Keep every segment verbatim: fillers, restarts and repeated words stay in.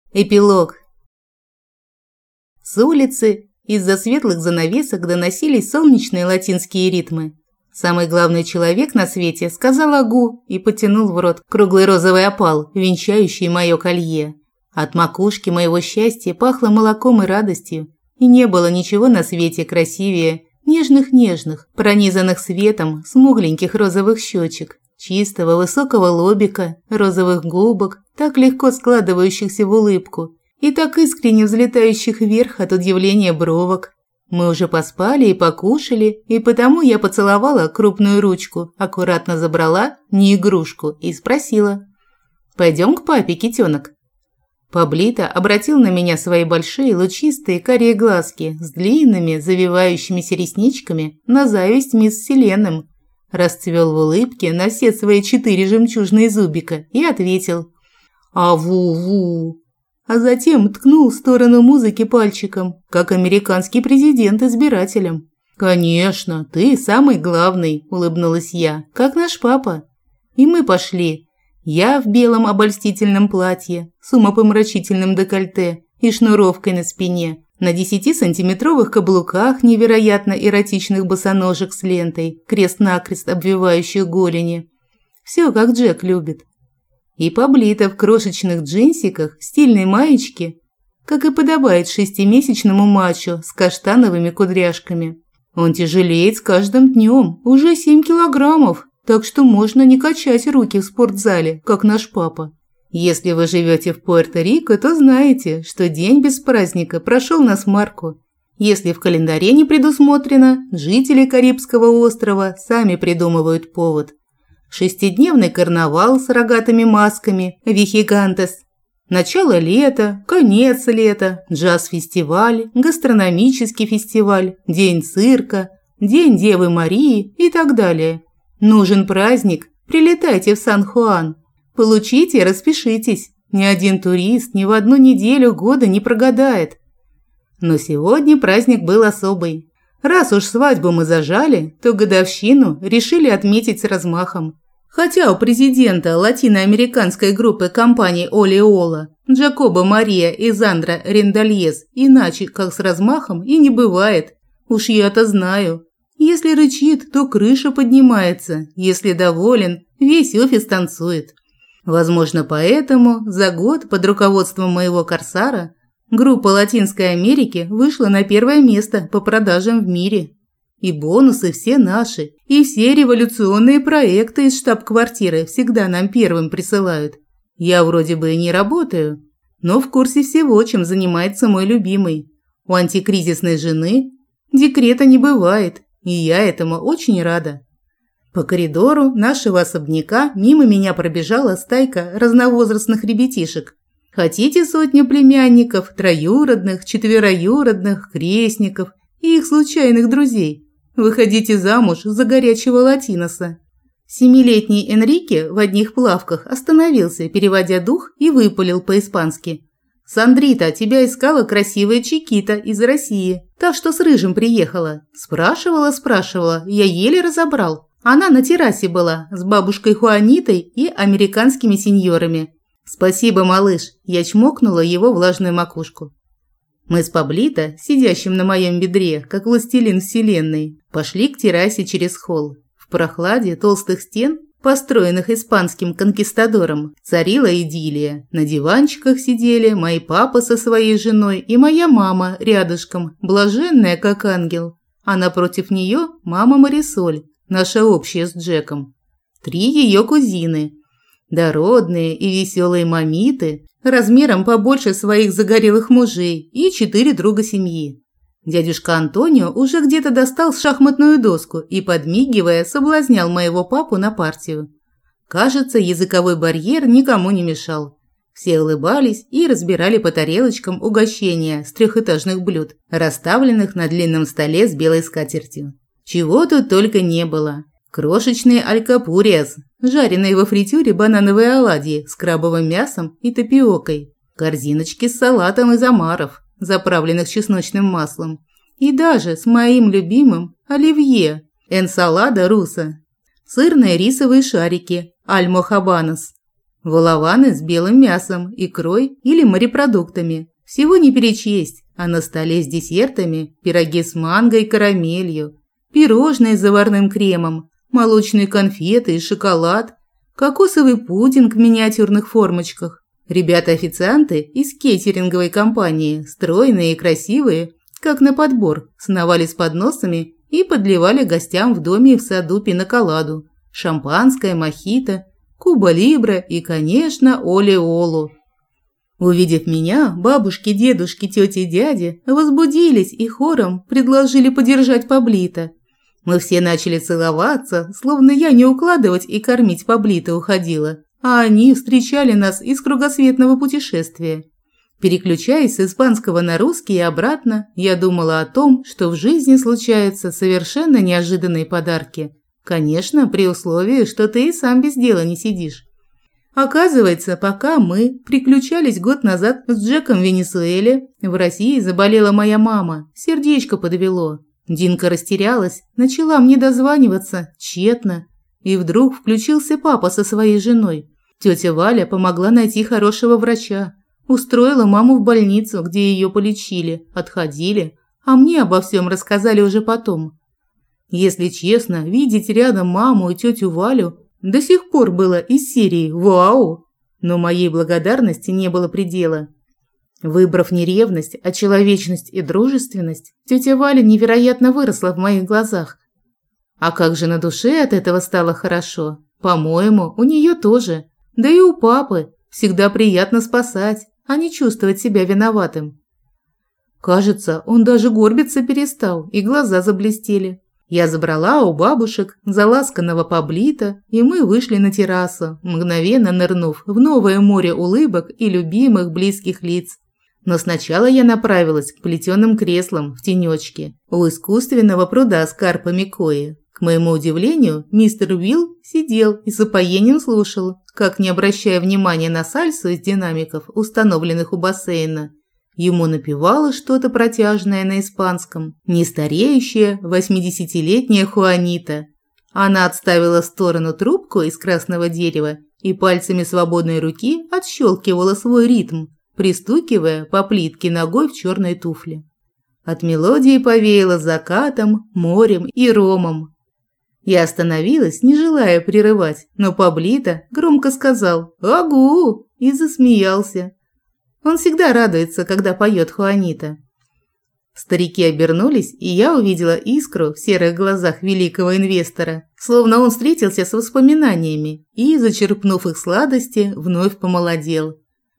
Эпилог. С улицы из-за светлых занавесок доносились солнечные латинские ритмы. Самый главный человек на свете сказал агу и потянул в рот круглый розовый опал, венчающий мое колье. От макушки моего счастья пахло молоком и радостью, и не было ничего на свете красивее нежных-нежных, пронизанных светом смугленьких розовых щечек, чистого высокого лобика, розовых губок, так легко складывающихся в улыбку, и так искренне взлетающих вверх от удивления бровок. Мы уже поспали и покушали, и потому я поцеловала крупную ручку, аккуратно забрала не игрушку и спросила: «Пойдем к папе, китенок?» Паблито обратил на меня свои большие лучистые карие глазки с длинными завивающимися ресничками на зависть мисс Вселенным, расцвел в улыбке на все свои четыре жемчужные зубика и ответил: «Аву-ву!» А затем ткнул в сторону музыки пальчиком, как американский президент избирателям. «Конечно, ты самый главный», – улыбнулась я, – «как наш папа». И мы пошли. Я в белом обольстительном платье с умопомрачительным декольте и шнуровкой на спине, на десятисантиметровых каблуках невероятно эротичных босоножек с лентой, крест-накрест обвивающих голени. Все, как Джек любит. И Паблито в крошечных джинсиках, стильной маечке, как и подобает шестимесячному мачо с каштановыми кудряшками. Он тяжелеет с каждым днем, уже семь килограммов, так что можно не качать руки в спортзале, как наш папа. Если вы живете в Пуэрто-Рико, то знаете, что день без праздника прошел на смарку. Если в календаре не предусмотрено, жители Карибского острова сами придумывают повод. Шестидневный карнавал с рогатыми масками, вихигантес. Начало лета, конец лета, джаз-фестиваль, гастрономический фестиваль, день цирка, день Девы Марии и так далее. Нужен праздник, прилетайте в Сан-Хуан. Получите и распишитесь. Ни один турист ни в одну неделю года не прогадает. Но сегодня праздник был особый. Раз уж свадьбу мы зажали, то годовщину решили отметить с размахом. Хотя у президента латиноамериканской группы компании Олиола, Джакоба Мария и Зандра Рендальес иначе как с размахом и не бывает. Уж я-то знаю. Если рычит, то крыша поднимается, если доволен, весь офис танцует. Возможно, поэтому за год под руководством моего корсара группа Латинской Америки вышла на первое место по продажам в мире. И бонусы все наши, и все революционные проекты из штаб-квартиры всегда нам первым присылают. Я вроде бы и не работаю, но в курсе всего, чем занимается мой любимый. У антикризисной жены декрета не бывает, и я этому очень рада. По коридору нашего особняка мимо меня пробежала стайка разновозрастных ребятишек. Хотите сотню племянников, троюродных, четвероюродных, крестников и их случайных друзей? Выходите замуж за горячего латиноса. Семилетний Энрике в одних плавках остановился, переводя дух, и выпалил по-испански: «Сандрита, тебя искала красивая Чикита из России, та, что с рыжим приехала. Спрашивала, спрашивала, я еле разобрал. Она на террасе была с бабушкой Хуанитой и американскими сеньорами». «Спасибо, малыш», – я чмокнула его влажную макушку. Мы с Паблито, сидящим на моем бедре, как властелин вселенной, пошли к террасе через холл. В прохладе толстых стен, построенных испанским конкистадором, царила идиллия. На диванчиках сидели мой папа со своей женой и моя мама рядышком, блаженная как ангел. А напротив нее мама Марисоль, наша общая с Джеком. Три ее кузины. Дородные и веселые мамиты, размером побольше своих загорелых мужей, и четыре друга семьи. Дядюшка Антонио уже где-то достал шахматную доску и, подмигивая, соблазнял моего папу на партию. Кажется, языковой барьер никому не мешал. Все улыбались и разбирали по тарелочкам угощения с трехэтажных блюд, расставленных на длинном столе с белой скатертью. Чего тут только не было. Крошечные алькапурьяс, жареные во фритюре банановые оладьи с крабовым мясом и тапиокой, корзиночки с салатом из омаров, заправленных чесночным маслом, и даже с моим любимым оливье, энсалада руса, сырные рисовые шарики, альмохабанос, Волованы с белым мясом, икрой или морепродуктами. Всего не перечесть, а на столе с десертами пироги с манго и карамелью, пирожные с заварным кремом, молочные конфеты и шоколад, кокосовый пудинг в миниатюрных формочках. Ребята-официанты из кейтеринговой компании, стройные и красивые, как на подбор, сновали с подносами и подливали гостям в доме и в саду пиноколаду, шампанское, мохито, куба-либра и, конечно, оле-олу. Увидев меня, бабушки, дедушки, тети и дяди возбудились и хором предложили подержать Паблито. Мы все начали целоваться, словно я не укладывать и кормить Паблито уходила, а они встречали нас из кругосветного путешествия. Переключаясь с испанского на русский и обратно, я думала о том, что в жизни случаются совершенно неожиданные подарки. Конечно, при условии, что ты и сам без дела не сидишь. Оказывается, пока мы приключались год назад с Джеком в Венесуэле, в России заболела моя мама, сердечко подвело. Динка растерялась, начала мне дозваниваться, тщетно. И вдруг включился папа со своей женой. Тетя Валя помогла найти хорошего врача. Устроила маму в больницу, где ее полечили, отходили, а мне обо всем рассказали уже потом. Если честно, видеть рядом маму и тетю Валю до сих пор было из серии «Вау!», но моей благодарности не было предела. Выбрав не ревность, а человечность и дружественность, тетя Валя невероятно выросла в моих глазах. А как же на душе от этого стало хорошо. По-моему, у нее тоже. Да и у папы. Всегда приятно спасать, а не чувствовать себя виноватым. Кажется, он даже горбиться перестал, и глаза заблестели. Я забрала у бабушек заласканного Паблито, и мы вышли на террасу, мгновенно нырнув в новое море улыбок и любимых близких лиц. Но сначала я направилась к плетеным креслам в тенечке у искусственного пруда с карпами кои. К моему удивлению, мистер Уилл сидел и с упоением слушал, как, не обращая внимания на сальсу из динамиков, установленных у бассейна, ему напевало что-то протяжное на испанском, нестареющая восьмидесятилетняя Хуанита. Она отставила в сторону трубку из красного дерева и пальцами свободной руки отщелкивала свой ритм, пристукивая по плитке ногой в черной туфле. От мелодии повеяло закатом, морем и ромом. Я остановилась, не желая прерывать, но Паблито громко сказал «Агу!» и засмеялся. Он всегда радуется, когда поет Хуанита. Старики обернулись, и я увидела искру в серых глазах великого инвестора, словно он встретился с воспоминаниями и, зачерпнув их сладости, вновь помолодел.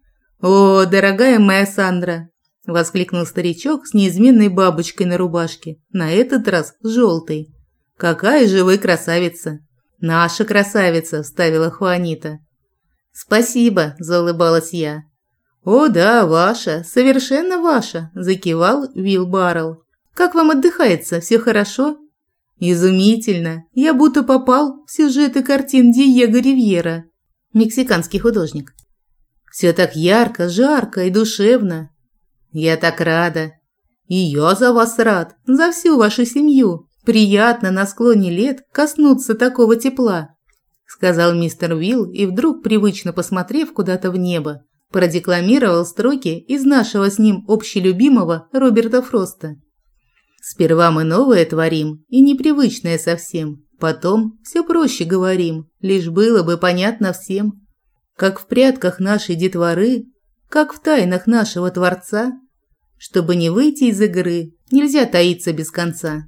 «О, дорогая моя Сандра!» – воскликнул старичок с неизменной бабочкой на рубашке, на этот раз желтой. «Какая же вы красавица!» «Наша красавица!» – вставила Хуанита. «Спасибо!» – заулыбалась я. «О да, ваша, совершенно ваша!» – закивал Уилл Баррелл. «Как вам отдыхается? Все хорошо?» «Изумительно! Я будто попал в сюжеты картин Диего Ривьера, мексиканский художник. Все так ярко, жарко и душевно. Я так рада. И я за вас рад, за всю вашу семью. Приятно на склоне лет коснуться такого тепла», – сказал мистер Уилл и вдруг, привычно посмотрев куда-то в небо, продекламировал строки из нашего с ним общелюбимого Роберта Фроста. «Сперва мы новое творим, и непривычное совсем, потом все проще говорим, лишь было бы понятно всем. Как в прядках нашей детворы, как в тайнах нашего Творца, чтобы не выйти из игры, нельзя таиться без конца».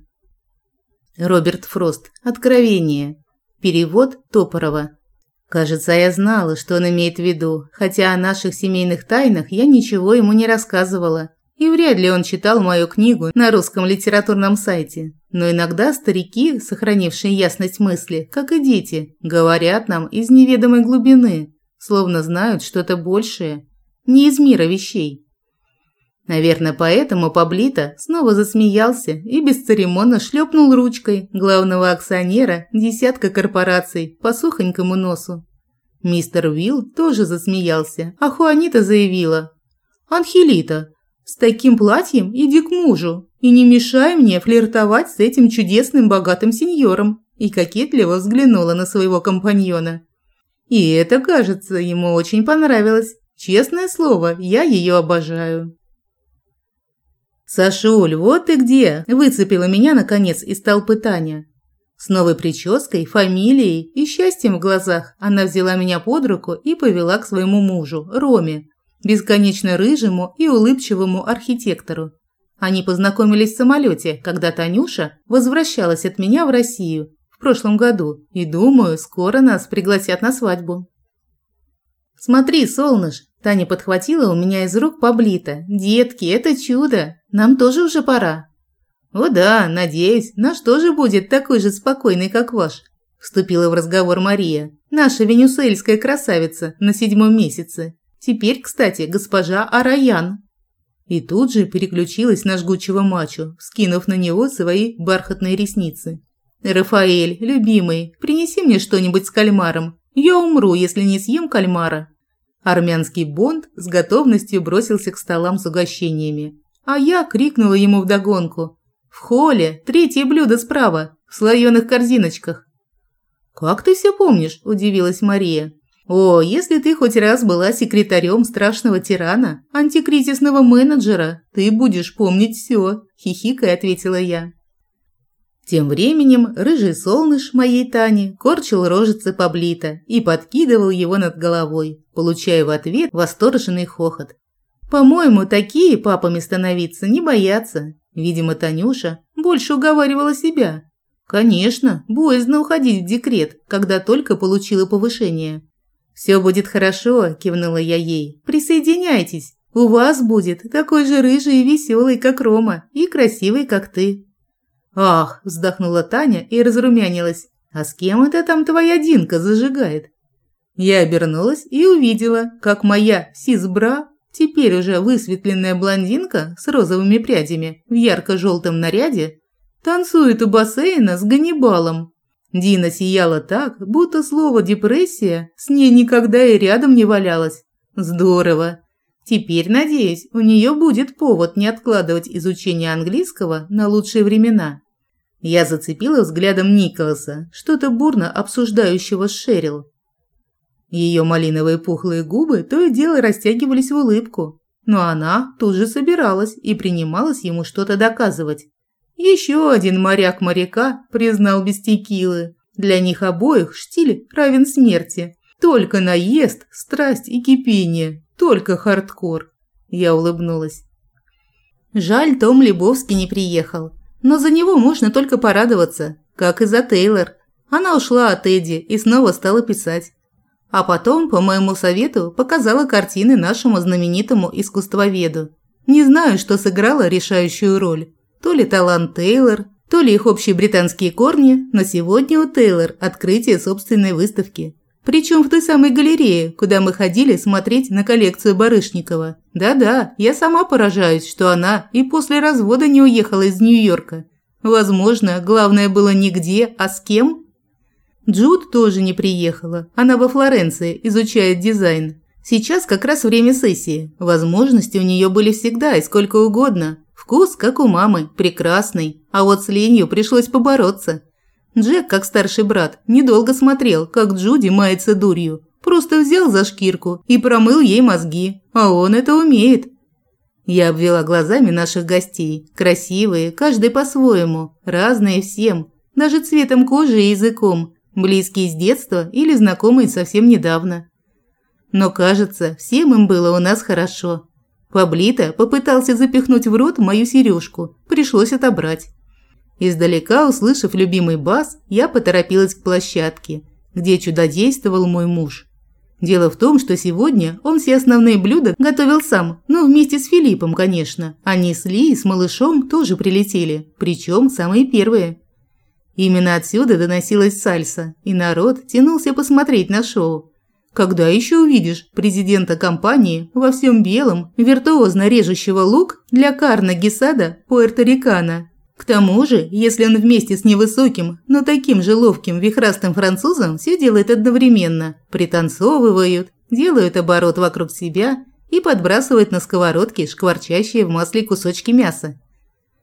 Роберт Фрост. Откровение. Перевод Топорова. Кажется, я знала, что он имеет в виду, хотя о наших семейных тайнах я ничего ему не рассказывала, и вряд ли он читал мою книгу на русском литературном сайте. Но иногда старики, сохранившие ясность мысли, как и дети, говорят нам из неведомой глубины, словно знают что-то большее, не из мира вещей. Наверное, поэтому Паблито снова засмеялся и бесцеремонно шлепнул ручкой главного акционера десятка корпораций по сухонькому носу. Мистер Уилл тоже засмеялся, а Хуанита заявила: «Анхелита, с таким платьем иди к мужу и не мешай мне флиртовать с этим чудесным богатым сеньором», и кокетливо взглянула на своего компаньона. И это, кажется, ему очень понравилось. Честное слово, я ее обожаю. «Сашуль, вот ты где!» – выцепила меня, наконец, из толпы Таня. С новой прической, фамилией и счастьем в глазах она взяла меня под руку и повела к своему мужу, Роме, бесконечно рыжему и улыбчивому архитектору. Они познакомились в самолете, когда Танюша возвращалась от меня в Россию в прошлом году, и, думаю, скоро нас пригласят на свадьбу. «Смотри, солнышко!» – Таня подхватила у меня из рук Паблито. «Детки, это чудо! Нам тоже уже пора». «О да, надеюсь, наш тоже будет такой же спокойный, как ваш», – вступила в разговор Мария, наша венесуэльская красавица на седьмом месяце. Теперь, кстати, госпожа Араян. И тут же переключилась на жгучего мачо, вскинув на него свои бархатные ресницы. «Рафаэль, любимый, принеси мне что-нибудь с кальмаром. Я умру, если не съем кальмара». Армянский Бонд с готовностью бросился к столам с угощениями, а я крикнула ему вдогонку: «В холле, третье блюдо справа, в слоеных корзиночках». «Как ты все помнишь?» – удивилась Мария. «О, если ты хоть раз была секретарем страшного тирана, антикризисного менеджера, ты будешь помнить все», – хихикая ответила я. Тем временем рыжий солныш моей Тани корчил рожицы Паблито и подкидывал его над головой, получая в ответ восторженный хохот. По-моему, такие папами становиться не боятся. Видимо, Танюша больше уговаривала себя. Конечно, боязно уходить в декрет, когда только получила повышение. «Все будет хорошо», – кивнула я ей. «Присоединяйтесь. У вас будет такой же рыжий и веселый, как Рома, и красивый, как ты». «Ах!» – вздохнула Таня и разрумянилась. «А с кем это там твоя Динка зажигает?» Я обернулась и увидела, как моя сисбра, теперь уже высветленная блондинка с розовыми прядями в ярко-желтом наряде, танцует у бассейна с Ганнибалом. Дина сияла так, будто слово «депрессия» с ней никогда и рядом не валялось. Здорово! Теперь, надеюсь, у нее будет повод не откладывать изучение английского на лучшие времена. Я зацепила взглядом Николаса, что-то бурно обсуждающего с Шерил. Ее малиновые пухлые губы то и дело растягивались в улыбку, но она тут же собиралась и принималась ему что-то доказывать. Еще один моряк моряка признал без текилы. Для них обоих штиль равен смерти. Только наезд, страсть и кипение. Только хардкор. Я улыбнулась. Жаль, Том Лебовский не приехал. Но за него можно только порадоваться, как и за Тейлор. Она ушла от Эдди и снова стала писать. А потом, по моему совету, показала картины нашему знаменитому искусствоведу. Не знаю, что сыграло решающую роль. То ли талант Тейлор, то ли их общие британские корни, но сегодня у Тейлор открытие собственной выставки. Причем в той самой галерее, куда мы ходили смотреть на коллекцию Барышникова. Да-да, я сама поражаюсь, что она и после развода не уехала из Нью-Йорка. Возможно, главное было не где, а с кем. Джуд тоже не приехала. Она во Флоренции изучает дизайн. Сейчас как раз время сессии. Возможности у нее были всегда и сколько угодно. Вкус, как у мамы, прекрасный. А вот с ленью пришлось побороться. Джек, как старший брат, недолго смотрел, как Джуди мается дурью. Просто взял за шкирку и промыл ей мозги. А он это умеет. Я обвела глазами наших гостей. Красивые, каждый по-своему. Разные всем. Даже цветом кожи и языком. Близкие с детства или знакомые совсем недавно. Но, кажется, всем им было у нас хорошо. Паблито попытался запихнуть в рот мою сережку. Пришлось отобрать. Издалека, услышав любимый бас, я поторопилась к площадке, где чудодействовал мой муж. Дело в том, что сегодня он все основные блюда готовил сам, но вместе с Филиппом, конечно. Они с Ли и с малышом тоже прилетели, причем самые первые. Именно отсюда доносилась сальса, и народ тянулся посмотреть на шоу. Когда еще увидишь президента компании во всем белом, виртуозно режущего лук для Карна-Гесада Пуэрто-Рикано? К тому же, если он вместе с невысоким, но таким же ловким вихрастым французом все делает одновременно, пританцовывают, делают оборот вокруг себя и подбрасывают на сковородке шкварчащие в масле кусочки мяса.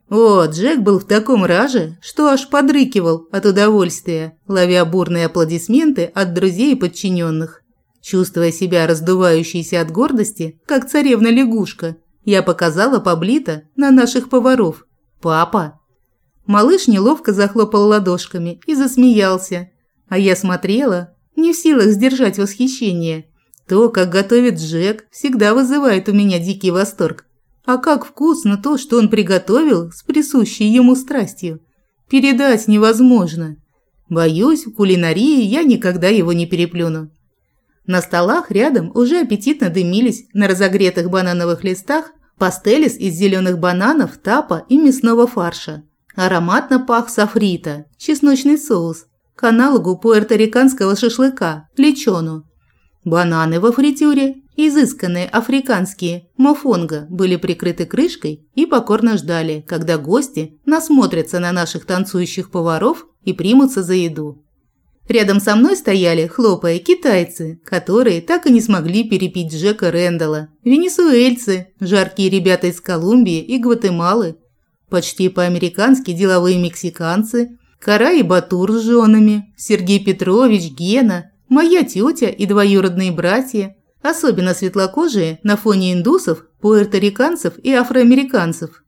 О, Джек был в таком раже, что аж подрыкивал от удовольствия, ловя бурные аплодисменты от друзей и подчиненных. Чувствуя себя раздувающейся от гордости, как царевна-лягушка, я показала Паблито на наших поваров. «Папа!» Малыш неловко захлопал ладошками и засмеялся, а я смотрела, не в силах сдержать восхищение. То, как готовит Джек, всегда вызывает у меня дикий восторг. А как вкусно то, что он приготовил с присущей ему страстью. Передать невозможно. Боюсь, в кулинарии я никогда его не переплюну. На столах рядом уже аппетитно дымились на разогретых банановых листах пастелис из зеленых бананов, тапа и мясного фарша. Ароматно пах софрито, чесночный соус, к аналогу пуэрториканского шашлыка, лечону. Бананы во фритюре, изысканные африканские мофонго, были прикрыты крышкой и покорно ждали, когда гости насмотрятся на наших танцующих поваров и примутся за еду. Рядом со мной стояли, хлопая, китайцы, которые так и не смогли перепить Джека Рэндалла, венесуэльцы, жаркие ребята из Колумбии и Гватемалы, почти по-американски деловые мексиканцы, Кара и Батур с женами, Сергей Петрович, Гена, моя тетя и двоюродные братья, особенно светлокожие на фоне индусов, пуэрториканцев и афроамериканцев.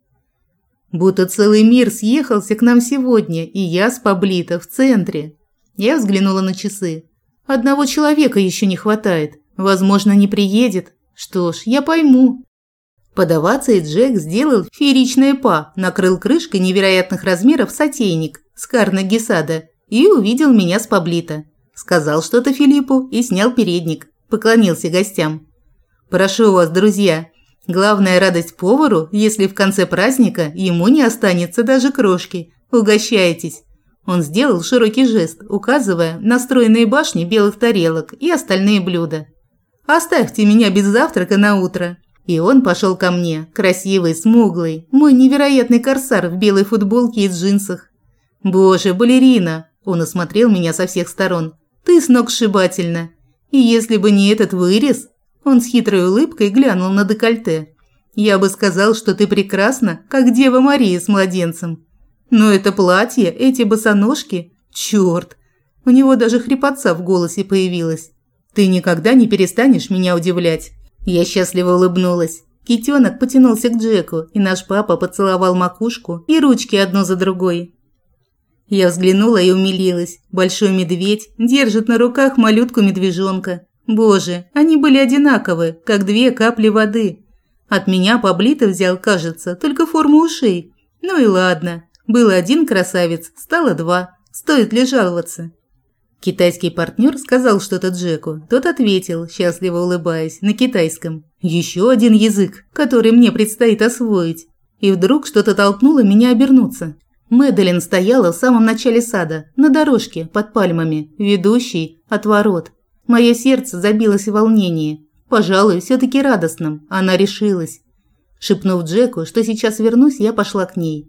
Будто целый мир съехался к нам сегодня, и я с Паблито в центре. Я взглянула на часы. Одного человека еще не хватает. Возможно, не приедет. Что ж, я пойму. Подаваться и Джек сделал фееричное па, накрыл крышкой невероятных размеров сотейник с карне сада и увидел меня с Паблито. Сказал что-то Филиппу и снял передник. Поклонился гостям. «Прошу вас, друзья. Главная радость повару, если в конце праздника ему не останется даже крошки. Угощайтесь». Он сделал широкий жест, указывая на стройные башни белых тарелок и остальные блюда. «Оставьте меня без завтрака на утро». И он пошел ко мне, красивый, смуглый, мой невероятный корсар в белой футболке и джинсах. «Боже, балерина!» Он осмотрел меня со всех сторон. «Ты сногсшибательна. И если бы не этот вырез...» Он с хитрой улыбкой глянул на декольте. «Я бы сказал, что ты прекрасна, как Дева Мария с младенцем. Но это платье, эти босоножки... Чёрт!» У него даже хрипотца в голосе появилась. «Ты никогда не перестанешь меня удивлять». Я счастливо улыбнулась. Китёнок потянулся к Джеку, и наш папа поцеловал макушку и ручки одну за другой. Я взглянула и умилилась. Большой медведь держит на руках малютку-медвежонка. Боже, они были одинаковы, как две капли воды. От меня Паблито взял, кажется, только форму ушей. Ну и ладно. Был один красавец, стало два. Стоит ли жаловаться? Китайский партнер сказал что-то Джеку. Тот ответил, счастливо улыбаясь, на китайском. Еще один язык, который мне предстоит освоить. И вдруг что-то толкнуло меня обернуться. Мэдалин стояла в самом начале сада, на дорожке под пальмами, ведущей от ворот. Мое сердце забилось в волнении. Пожалуй, все-таки радостном. Она решилась. Шепнув Джеку, что сейчас вернусь, я пошла к ней.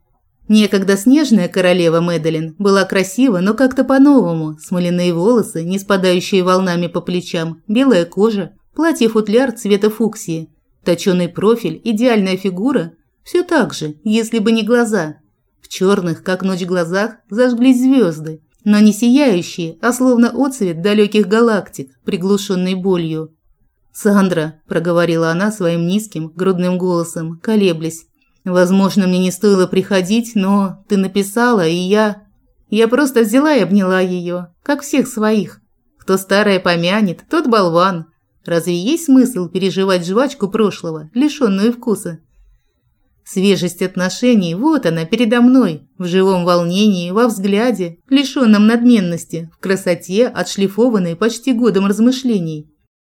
Некогда снежная королева Мэдалин была красива, но как-то по-новому. Смоляные волосы, не спадающие волнами по плечам, белая кожа, платье-футляр цвета фуксии, точёный профиль, идеальная фигура. Все так же, если бы не глаза. В черных, как ночь, глазах зажглись звезды, но не сияющие, а словно отцвет далеких галактик, приглушенный болью. «Сандра», – проговорила она своим низким, грудным голосом, колеблясь. «Возможно, мне не стоило приходить, но ты написала, и я...» Я просто взяла и обняла ее, как всех своих. Кто старое помянет, тот болван. Разве есть смысл переживать жвачку прошлого, лишенную вкуса? Свежесть отношений, вот она, передо мной, в живом волнении, во взгляде, лишенном надменности, в красоте, отшлифованной почти годом размышлений.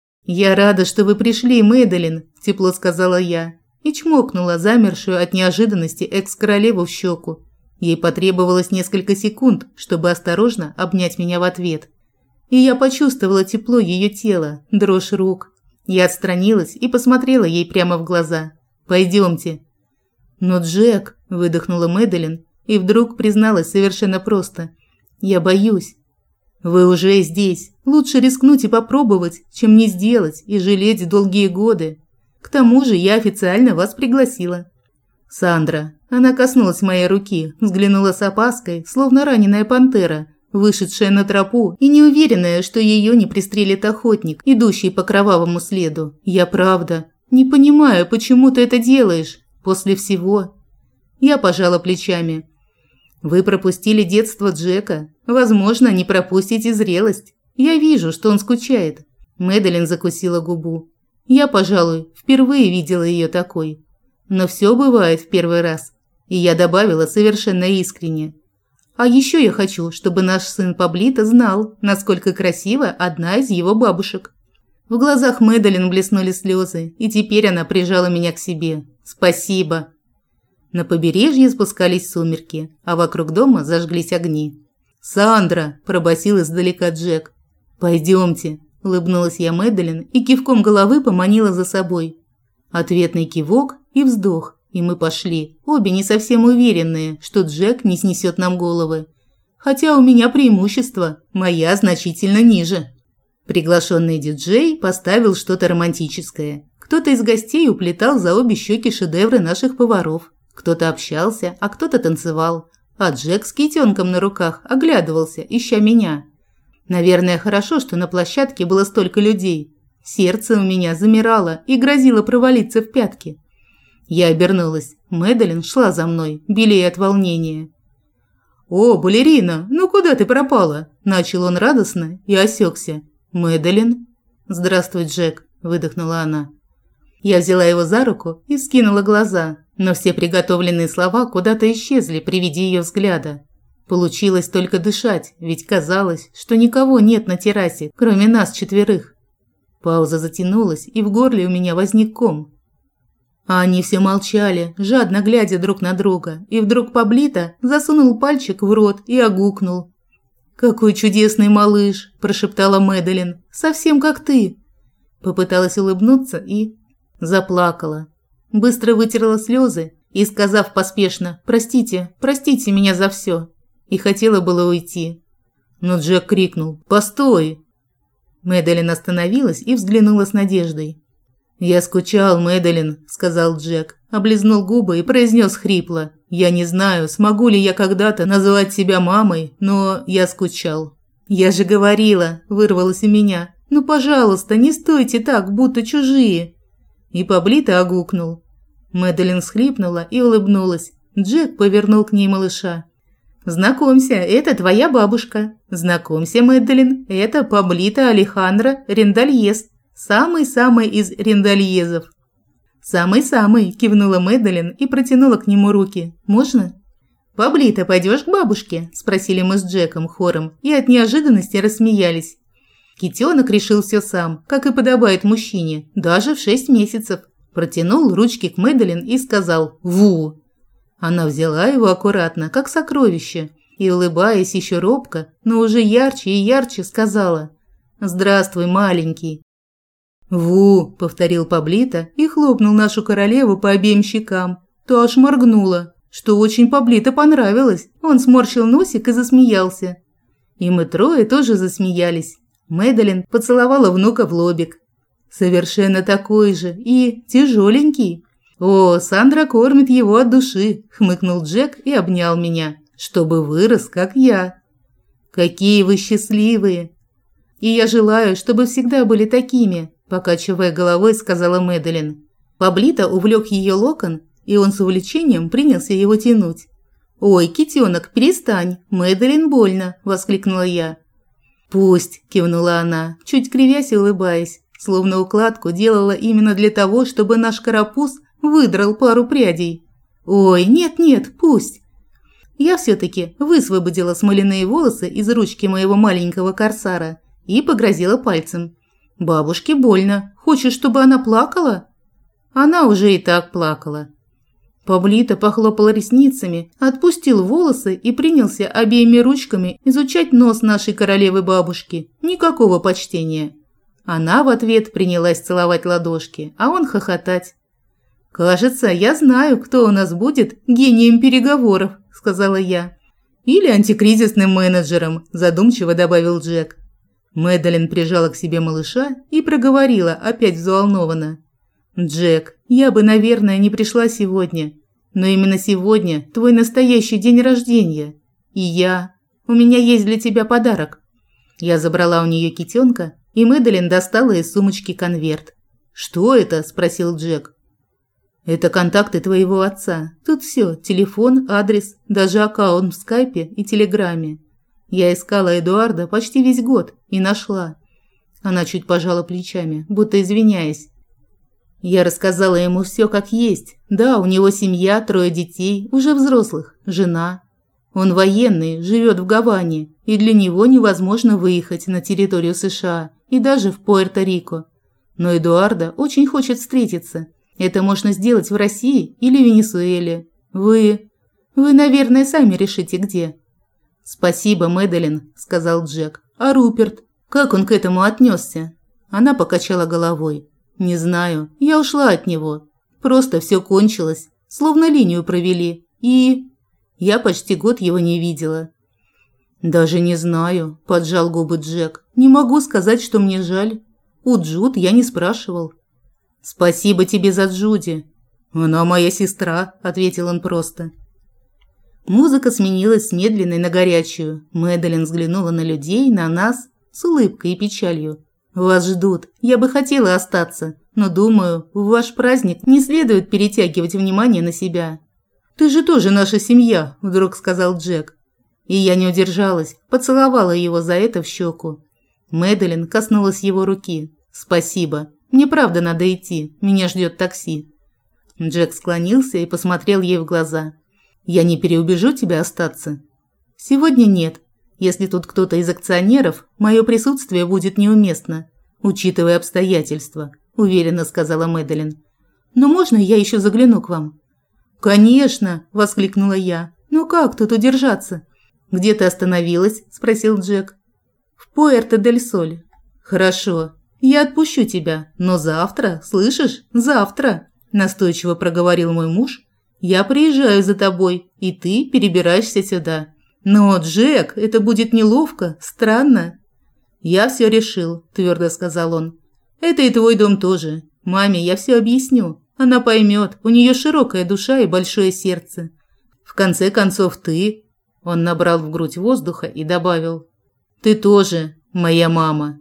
«Я рада, что вы пришли, Мэдалин», – тепло сказала я, и чмокнула замершую от неожиданности экс-королеву в щеку. Ей потребовалось несколько секунд, чтобы осторожно обнять меня в ответ. И я почувствовала тепло ее тела, дрожь рук. Я отстранилась и посмотрела ей прямо в глаза. «Пойдемте». «Но Джек», – выдохнула Мэдалин, и вдруг призналась совершенно просто. «Я боюсь». «Вы уже здесь. Лучше рискнуть и попробовать, чем не сделать и жалеть долгие годы. К тому же я официально вас пригласила». Сандра. Она коснулась моей руки, взглянула с опаской, словно раненая пантера, вышедшая на тропу и неуверенная, что ее не пристрелит охотник, идущий по кровавому следу. Я правда не понимаю, почему ты это делаешь после всего. Я пожала плечами. Вы пропустили детство Джека. Возможно, не пропустите зрелость. Я вижу, что он скучает. Мэдалин закусила губу. Я, пожалуй, впервые видела ее такой. Но все бывает в первый раз. И я добавила совершенно искренне. А еще я хочу, чтобы наш сын Паблито знал, насколько красива одна из его бабушек. В глазах Мэдалин блеснули слезы, и теперь она прижала меня к себе. Спасибо. На побережье спускались сумерки, а вокруг дома зажглись огни. «Сандра!» – пробасил издалека Джек. «Пойдемте!» – улыбнулась я Мэдалин и кивком головы поманила за собой. Ответный кивок и вздох, и мы пошли, обе не совсем уверенные, что Джек не снесет нам головы. Хотя у меня преимущество, моя значительно ниже. Приглашенный диджей поставил что-то романтическое. Кто-то из гостей уплетал за обе щеки шедевры наших поваров. Кто-то общался, а кто-то танцевал. А Джек с китенком на руках оглядывался, ища меня. Наверное, хорошо, что на площадке было столько людей. Сердце у меня замирало и грозило провалиться в пятки. Я обернулась. Мэдалин шла за мной, белея от волнения. «О, балерина, ну куда ты пропала?» – начал он радостно и осекся. «Мэдалин?» «Здравствуй, Джек», – выдохнула она. Я взяла его за руку и вскинула глаза, но все приготовленные слова куда-то исчезли при виде ее взгляда. Получилось только дышать, ведь казалось, что никого нет на террасе, кроме нас четверых. Пауза затянулась, и в горле у меня возник ком. А они все молчали, жадно глядя друг на друга, и вдруг Паблито засунул пальчик в рот и огукнул. «Какой чудесный малыш!» – прошептала Мэдалин. «Совсем как ты!» Попыталась улыбнуться и заплакала. Быстро вытерла слезы и, сказав поспешно «Простите, простите меня за все», и хотела было уйти. Но Джек крикнул «Постой!». Мэдалин остановилась и взглянула с надеждой. «Я скучал, Мэдалин», – сказал Джек, облизнул губы и произнес хрипло. «Я не знаю, смогу ли я когда-то называть себя мамой, но я скучал». «Я же говорила», – вырвалось у меня. «Ну, пожалуйста, не стойте так, будто чужие». И Паблито огукнул. Мэдалин всхлипнула и улыбнулась. Джек повернул к ней малыша. «Знакомься, это твоя бабушка. Знакомься, Мэдалин, это Паблито Алехандро Рендальез. Самый-самый из рендальезов». «Самый-самый», – кивнула Мэдалин и протянула к нему руки. «Можно?» «Паблито, пойдешь к бабушке?» – спросили мы с Джеком хором и от неожиданности рассмеялись. Китенок решил все сам, как и подобает мужчине, даже в шесть месяцев. Протянул ручки к Мэдалин и сказал «Ву». Она взяла его аккуратно, как сокровище, и, улыбаясь еще робко, но уже ярче и ярче, сказала «Здравствуй, маленький». «Ву», – повторил Паблито и хлопнул нашу королеву по обеим щекам. То аж моргнула, что очень Паблито понравилось. Он сморщил носик и засмеялся. И мы трое тоже засмеялись. Мэдалин поцеловала внука в лобик. Совершенно такой же и тяжеленький. «О, Сандра кормит его от души», – хмыкнул Джек и обнял меня, чтобы вырос, как я. «Какие вы счастливые!» «И я желаю, чтобы всегда были такими», – покачивая головой, сказала Мэдалин. Паблито увлек ее локон, и он с увлечением принялся его тянуть. «Ой, китенок, перестань, Мэдалин больно», – воскликнула я. «Пусть», – кивнула она, чуть кривясь и улыбаясь, словно укладку делала именно для того, чтобы наш карапуз выдрал пару прядей. «Ой, нет-нет, пусть». Я все-таки высвободила смоляные волосы из ручки моего маленького корсара и погрозила пальцем. «Бабушке больно. Хочешь, чтобы она плакала?» Она уже и так плакала. Паблито похлопал ресницами, отпустил волосы и принялся обеими ручками изучать нос нашей королевы-бабушки. Никакого почтения. Она в ответ принялась целовать ладошки, а он хохотать. «Кажется, я знаю, кто у нас будет гением переговоров», – сказала я. «Или антикризисным менеджером», – задумчиво добавил Джек. Мэдалин прижала к себе малыша и проговорила, опять взволнованно. «Джек, я бы, наверное, не пришла сегодня. Но именно сегодня твой настоящий день рождения. И я... У меня есть для тебя подарок». Я забрала у нее китенка, и Мэдалин достала из сумочки конверт. «Что это?» – спросил Джек. «Это контакты твоего отца. Тут все: телефон, адрес, даже аккаунт в скайпе и телеграме. Я искала Эдуарда почти весь год и нашла». Она чуть пожала плечами, будто извиняясь. Я рассказала ему все как есть. Да, у него семья, трое детей, уже взрослых, жена. Он военный, живет в Гаване, и для него невозможно выехать на территорию США и даже в Пуэрто-Рико. Но Эдуарда очень хочет встретиться. Это можно сделать в России или Венесуэле. Вы... Вы, наверное, сами решите, где. «Спасибо, Мэдалин», – сказал Джек. «А Руперт? Как он к этому отнесся?» Она покачала головой. «Не знаю. Я ушла от него. Просто все кончилось. Словно линию провели. И... Я почти год его не видела». «Даже не знаю», – поджал губы Джек. «Не могу сказать, что мне жаль. У Джуд я не спрашивал». «Спасибо тебе за Джуди». «Она моя сестра», – ответил он просто. Музыка сменилась с медленной на горячую. Мэдалин взглянула на людей, на нас, с улыбкой и печалью. «Вас ждут. Я бы хотела остаться, но, думаю, в ваш праздник не следует перетягивать внимание на себя». «Ты же тоже наша семья», – вдруг сказал Джек. И я не удержалась, поцеловала его за это в щеку. Мэдалин коснулась его руки. «Спасибо. Мне правда надо идти. Меня ждет такси». Джек склонился и посмотрел ей в глаза. «Я не переубежу тебя остаться?» «Сегодня нет. Если тут кто-то из акционеров, мое присутствие будет неуместно, учитывая обстоятельства», – уверенно сказала Мэдалин. «Но можно я еще загляну к вам?» «Конечно!» – воскликнула я. «Ну как тут удержаться?» «Где ты остановилась?» – спросил Джек. «В Пуэрто-дель-Соль». «Хорошо. Я отпущу тебя. Но завтра, слышишь? Завтра!» – настойчиво проговорил мой муж. «Я приезжаю за тобой, и ты перебираешься сюда». «Но, Джек, это будет неловко, странно». «Я все решил», – твердо сказал он. «Это и твой дом тоже. Маме я все объясню. Она поймет, у нее широкая душа и большое сердце. В конце концов, ты...» Он набрал в грудь воздуха и добавил. «Ты тоже моя мама».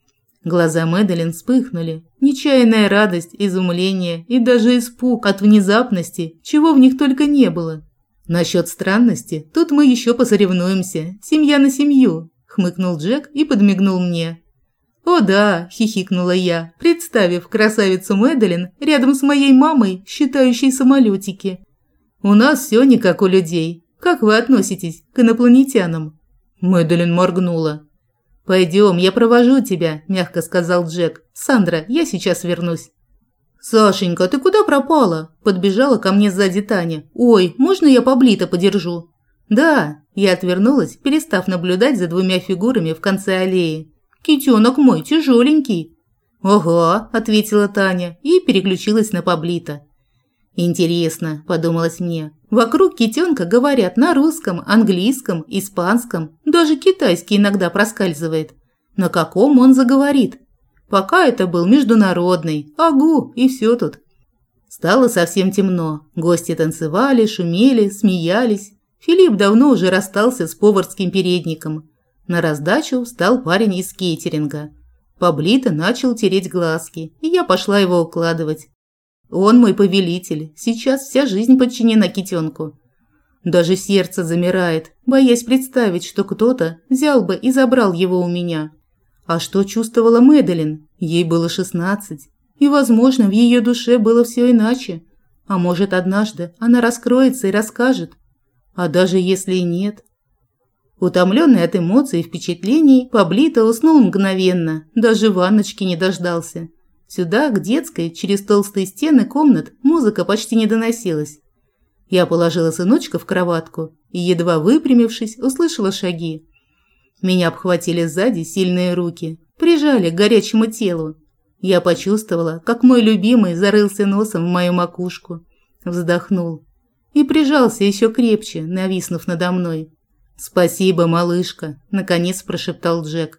Глаза Мэдалин вспыхнули. Нечаянная радость, изумление и даже испуг от внезапности, чего в них только не было. «Насчет странности, тут мы еще посоревнуемся. Семья на семью», – хмыкнул Джек и подмигнул мне. «О да», – хихикнула я, представив красавицу Мэдалин рядом с моей мамой, считающей самолетики. «У нас все не как у людей. Как вы относитесь к инопланетянам?» Мэдалин моргнула. «Пойдем, я провожу тебя», – мягко сказал Джек. «Сандра, я сейчас вернусь». «Сашенька, ты куда пропала?» – подбежала ко мне сзади Таня. «Ой, можно я Паблито подержу?» «Да», – я отвернулась, перестав наблюдать за двумя фигурами в конце аллеи. «Китенок мой тяжеленький». «Ага», – ответила Таня и переключилась на Паблито. «Интересно», – подумалось мне. «Вокруг китенка говорят на русском, английском, испанском, даже китайский иногда проскальзывает. На каком он заговорит?» Пока это был международный, агу, и все тут. Стало совсем темно. Гости танцевали, шумели, смеялись. Филипп давно уже расстался с поварским передником. На раздачу встал парень из кейтеринга. Паблито начал тереть глазки, и я пошла его укладывать. Он мой повелитель, сейчас вся жизнь подчинена китенку. Даже сердце замирает, боясь представить, что кто-то взял бы и забрал его у меня. А что чувствовала Мэдалин? Ей было шестнадцать, и, возможно, в ее душе было все иначе. А может, однажды она раскроется и расскажет. А даже если и нет. Утомленный от эмоций и впечатлений, Паблито уснул мгновенно, даже ванночки не дождался. Сюда, к детской, через толстые стены комнат, музыка почти не доносилась. Я положила сыночка в кроватку и, едва выпрямившись, услышала шаги. Меня обхватили сзади сильные руки, прижали к горячему телу. Я почувствовала, как мой любимый зарылся носом в мою макушку, вздохнул и прижался еще крепче, нависнув надо мной. «Спасибо, малышка», – наконец прошептал Джек.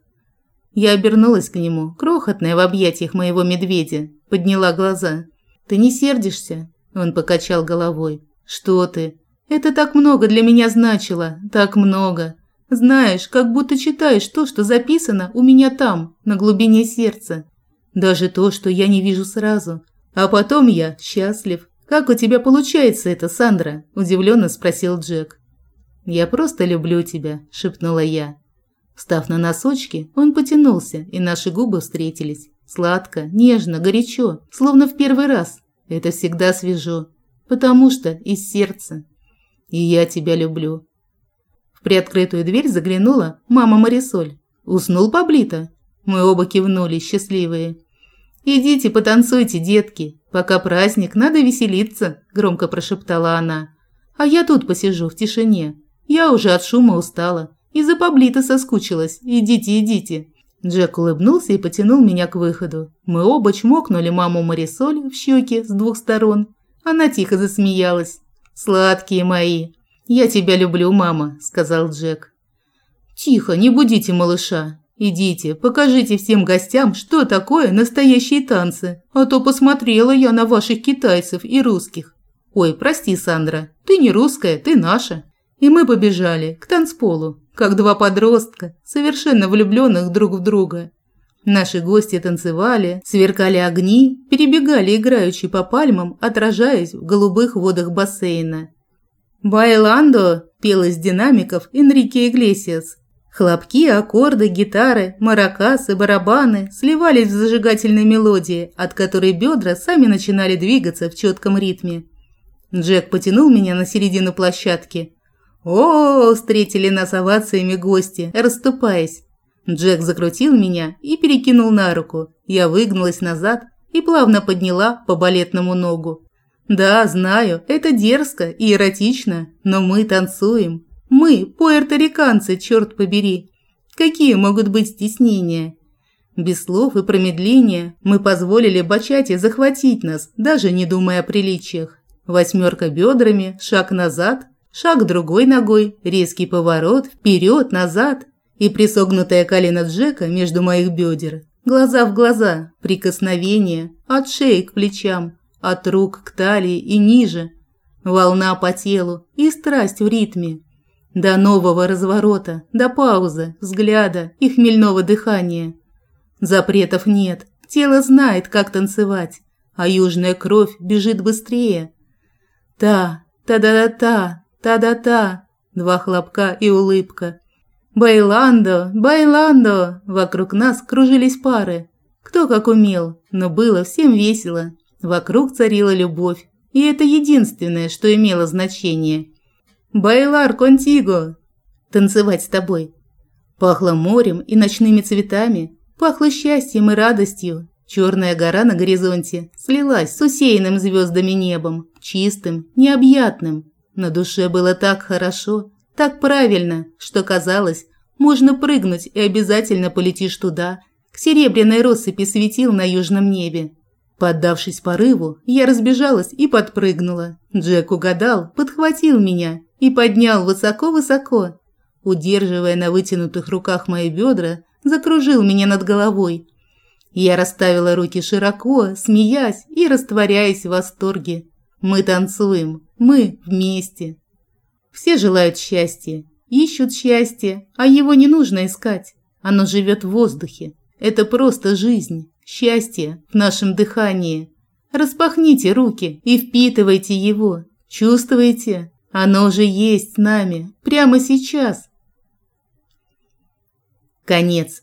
Я обернулась к нему, крохотная в объятиях моего медведя, подняла глаза. «Ты не сердишься?» – он покачал головой. Что ты? Это так много для меня значило, так много. Знаешь, как будто читаешь то, что записано у меня там, на глубине сердца. Даже то, что я не вижу сразу. А потом я счастлив. Как у тебя получается это, Сандра? Удивленно спросил Джек. Я просто люблю тебя, шепнула я. Встав на носочки, он потянулся, и наши губы встретились. Сладко, нежно, горячо, словно в первый раз. Это всегда свежо, потому что из сердца. И я тебя люблю. В приоткрытую дверь заглянула мама Марисоль. Уснул Паблито? Мы оба кивнули, счастливые. «Идите потанцуйте, детки. Пока праздник, надо веселиться», – громко прошептала она. «А я тут посижу в тишине. Я уже от шума устала. И за Паблито соскучилась. Идите, идите». Джек улыбнулся и потянул меня к выходу. Мы оба чмокнули маму Марисоль в щеки с двух сторон. Она тихо засмеялась. «Сладкие мои». «Я тебя люблю, мама», – сказал Джек. «Тихо, не будите малыша. Идите, покажите всем гостям, что такое настоящие танцы, а то посмотрела я на ваших китайцев и русских. Ой, прости, Сандра, ты не русская, ты наша». И мы побежали к танцполу, как два подростка, совершенно влюбленных друг в друга. Наши гости танцевали, сверкали огни, перебегали играючи по пальмам, отражаясь в голубых водах бассейна. «Байландо» пел из динамиков Энрике Иглесиас. Хлопки, аккорды, гитары, маракасы, барабаны сливались в зажигательной мелодии, от которой бедра сами начинали двигаться в четком ритме. Джек потянул меня на середину площадки. О, встретили нас овациями гости, расступаясь. Джек закрутил меня и перекинул на руку. Я выгнулась назад и плавно подняла по балетному ногу. Да, знаю, это дерзко и эротично, но мы танцуем. Мы, пуэрториканцы, черт побери. Какие могут быть стеснения? Без слов и промедления мы позволили бачате захватить нас, даже не думая о приличиях. Восьмерка бедрами, шаг назад, шаг другой ногой, резкий поворот, вперед, назад и присогнутое колено Джека между моих бедер. Глаза в глаза, прикосновение, от шеи к плечам, от рук к талии и ниже. Волна по телу и страсть в ритме. До нового разворота, до паузы, взгляда и хмельного дыхания. Запретов нет, тело знает, как танцевать, а южная кровь бежит быстрее. Та, та-да-да-та, та-да-та, два хлопка и улыбка. «Байландо, байландо!» Вокруг нас кружились пары. Кто как умел, но было всем весело. Вокруг царила любовь, и это единственное, что имело значение. «Байлар контиго!» Танцевать с тобой. Пахло морем и ночными цветами, пахло счастьем и радостью. Черная гора на горизонте слилась с усеянным звездами небом, чистым, необъятным. На душе было так хорошо, так правильно, что казалось, можно прыгнуть и обязательно полетишь туда, к серебряной россыпи светил на южном небе. Поддавшись порыву, я разбежалась и подпрыгнула. Джек угадал, подхватил меня и поднял высоко-высоко. Удерживая на вытянутых руках мои бедра, закружил меня над головой. Я расставила руки широко, смеясь и растворяясь в восторге. Мы танцуем, мы вместе. Все желают счастья, ищут счастье, а его не нужно искать. Оно живет в воздухе. Это просто жизнь, счастье в нашем дыхании. Распахните руки и впитывайте его. Чувствуете? Оно уже есть с нами, прямо сейчас. Конец.